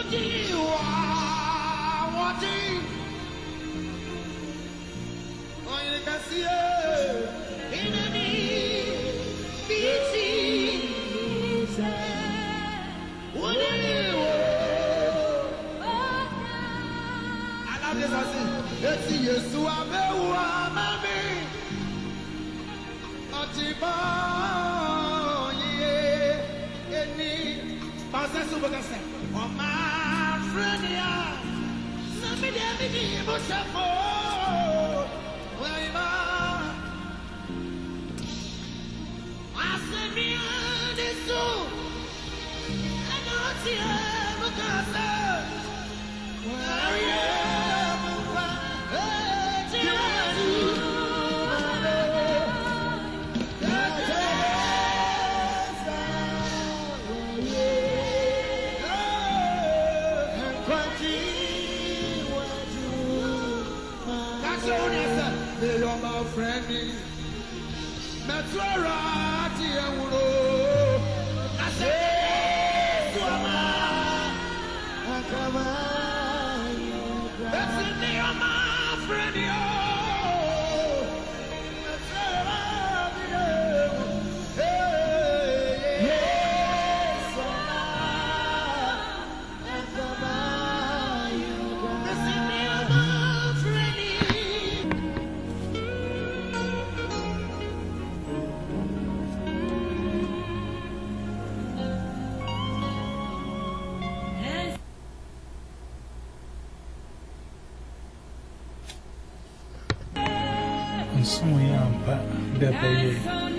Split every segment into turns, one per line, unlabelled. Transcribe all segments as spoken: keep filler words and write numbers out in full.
So young, but the baby.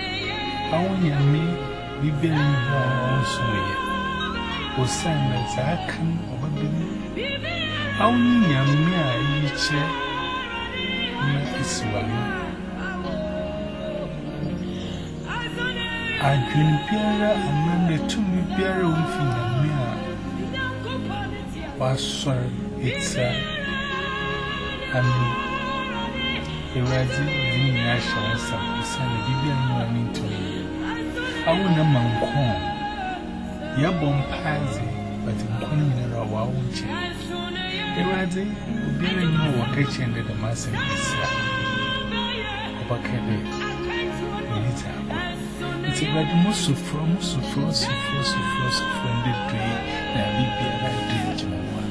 I want you me, we been on so yet. Was sang as I can over me. I want you me, each is one. I dream Pierre and the two me Pierre with me. Was sorry, it's a. I mean. Ewazi dini ya shawansa usani bibia nwa minto awu na manko ya bompazi bati mkono minara wa unche Ewazi ubire nwa wakachi ende da masa nisa obakebe nita ako iti wadi musufro musufro sufro sufro sufro ndi dwe na bibia na dwe jimawa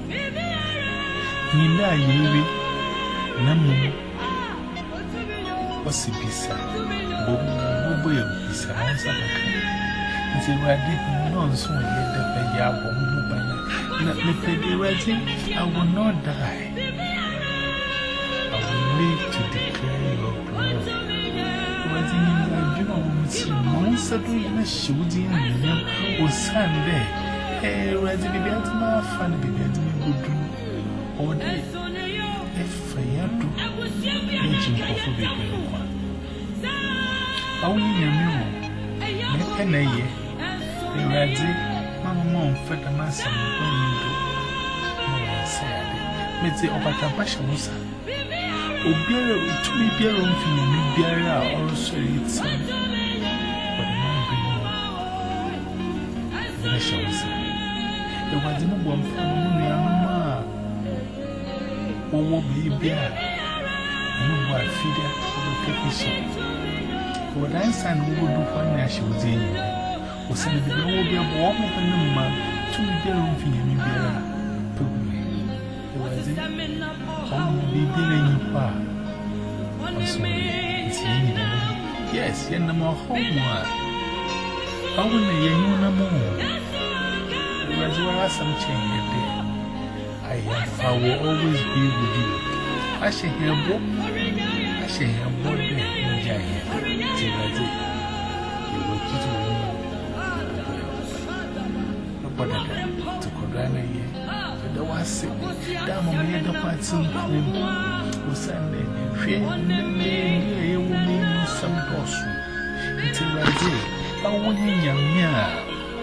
nila yewe na mumu what's the pizza? Bobo, pizza, and some of them. They were deep nonsense with the Payabo, not the Pediwezi. I will not die. I will live to declare your glory. Was in the June, monster doing a shooting or Sunday. Hey, was it began to my fun, began to be good or day. If I had to. Aging for the one. Only a new, make an aye. The Radzi, Mamma Mom, fed a mass and no sad. Made the Opatapasha was. Obiara, to be beer on Fini, Biara, also it's but the man bring the shows. There was no one from Mumma. Oh, be beer. No more feeder for the so. What I said we would do when she was in you. Was send the will be a warm open the man to be there on Fini Biara. It was it. Only be bearing you far. Yes, you're no more homework. How will they you no more? There was some change there. I will always be with you. I shall hear a book. I shall hear a book there in Jaya. Tilazi. You will get to me. To Kodana here. The was sick. Damn, I made the parts in Prim. Who Sunday. Fearing the name, you will mean some boss. Tilazi. I want you young man.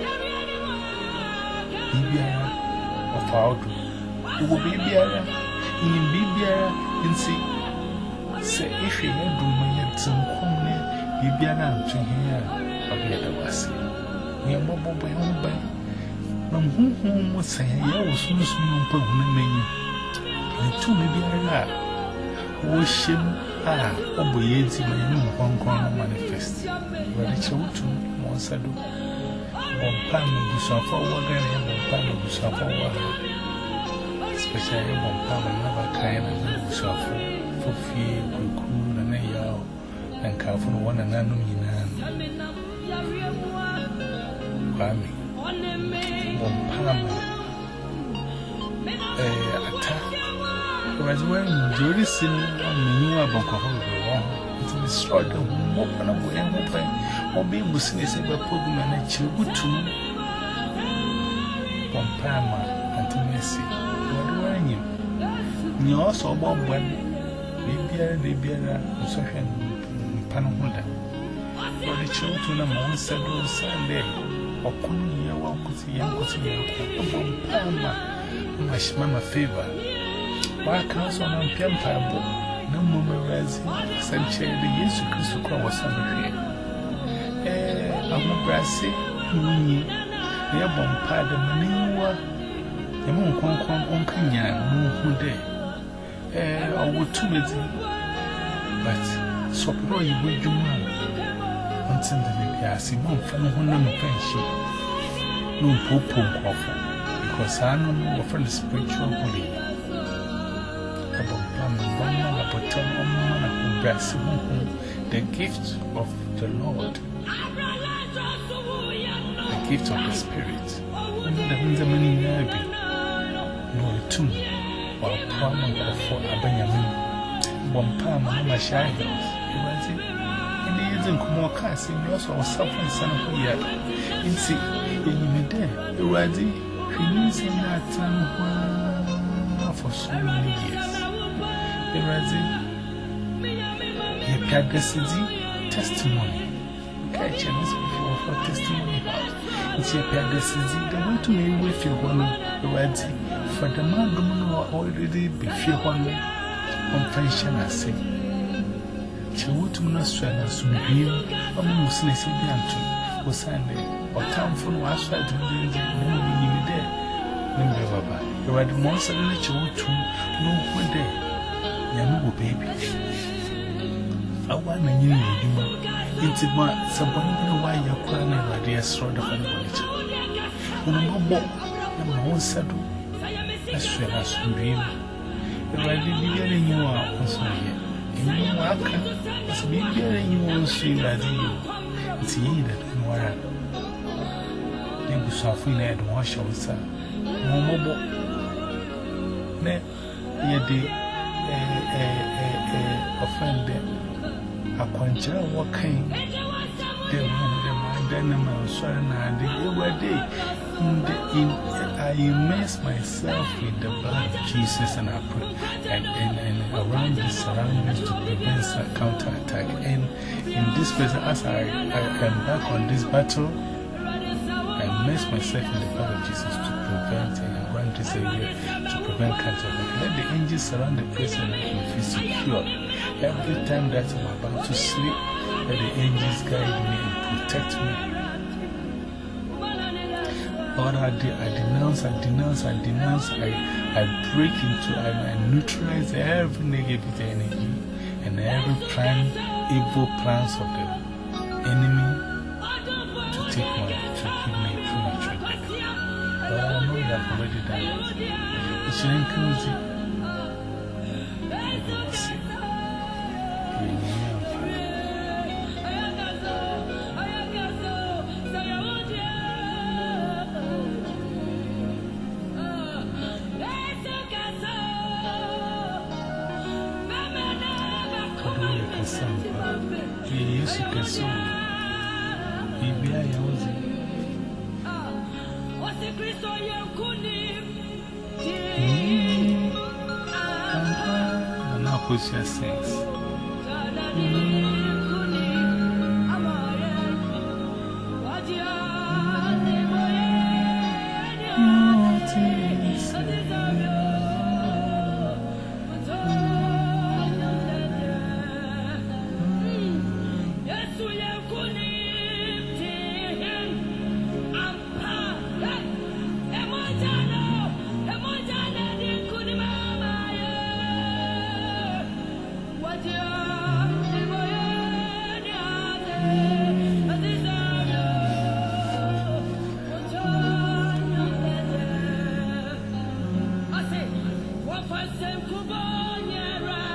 Bibiara of our who will be Biara in Bibiara. And see, say if you had do my some corner, you be an answer here, or the other was. We are mobile by home by no hum was saying, I was soon soon put menu. And two maybe I wish him, ah, obeying my new Hong Kong manifest. But it's all too, once I do. One pound of Busafa, one pound of Busafa, especially one pound of another kind of Busafa for fear, cool, and a yaw, and careful one and another. Kwame, one pound attack. I was wearing Judy Sin on the new album. It destroyed the open away and open, or being business in the program and a chill to Pompama and Tennessee. What were you? You also bought one, Libya, Libya, social Panahoda. For the children among several Sunday, or couldn't you walk with the young Pompama, my mamma favor. Why counsel on Piampa? No more resin, Sanchez, the Yesu Christ was somewhere. Eh, I'm a brassy, Muni, the Abon Pada Maniwa, the Moon Conquan on Kenya, Moon Day. Eh, I would too busy. But so pro you will do man until the baby I see one from one number pension. No popo coffee, because I know more from the spiritual holy. The gift of the Lord, the gift of the Spirit, and the means of many nabi, no tomb, or Pama for Abenyamin, one palm on my shadows. And the isn't more casting, you also suffering son of a year. In see, in me there, you are the using that time for so many years. Erazi, a pedacity testimony. Catch a miss before for testimony. It's a pedacity. The way to me with you one, Erazi, for the man who already be few one on pension. I say, Chawutuna Swell as soon as you are Muslim Sibiantu was Sunday or town for was right to be there. Remember, Baba, you are the most of the Chawutu, no one day. Yamu baby. I want a new human. It's about somebody why you're crying about the assault of an village. When I'm more, I'm one saddle. That's where I should be. If I didn't get any more, I'm sorry. If you walk, it's me getting you on swing as you. It's ye that can wear. They will soften and wash your son. No more. Then, ye offended. A quancha walking, the man, the man, swearing, and the other day. I immerse myself in the blood of Jesus and I pray and, and, and around the surroundings to prevent a counterattack. And in this place, as I, I embark on this battle, I immerse myself in the blood of Jesus to prevent and around this area to prevent counterattack. Let the angels surround the place and make me feel secure. Every time that I'm about to sleep, let the angels guide me and protect me. Lord, I, de I denounce, I denounce, I denounce, I, I break into, I, I neutralize every negative energy and every plan, evil plans of the enemy to take my, to give me premature death. Lord, I know you have already done it. It should include it. Push your sense.
Papa Sem Kubonyera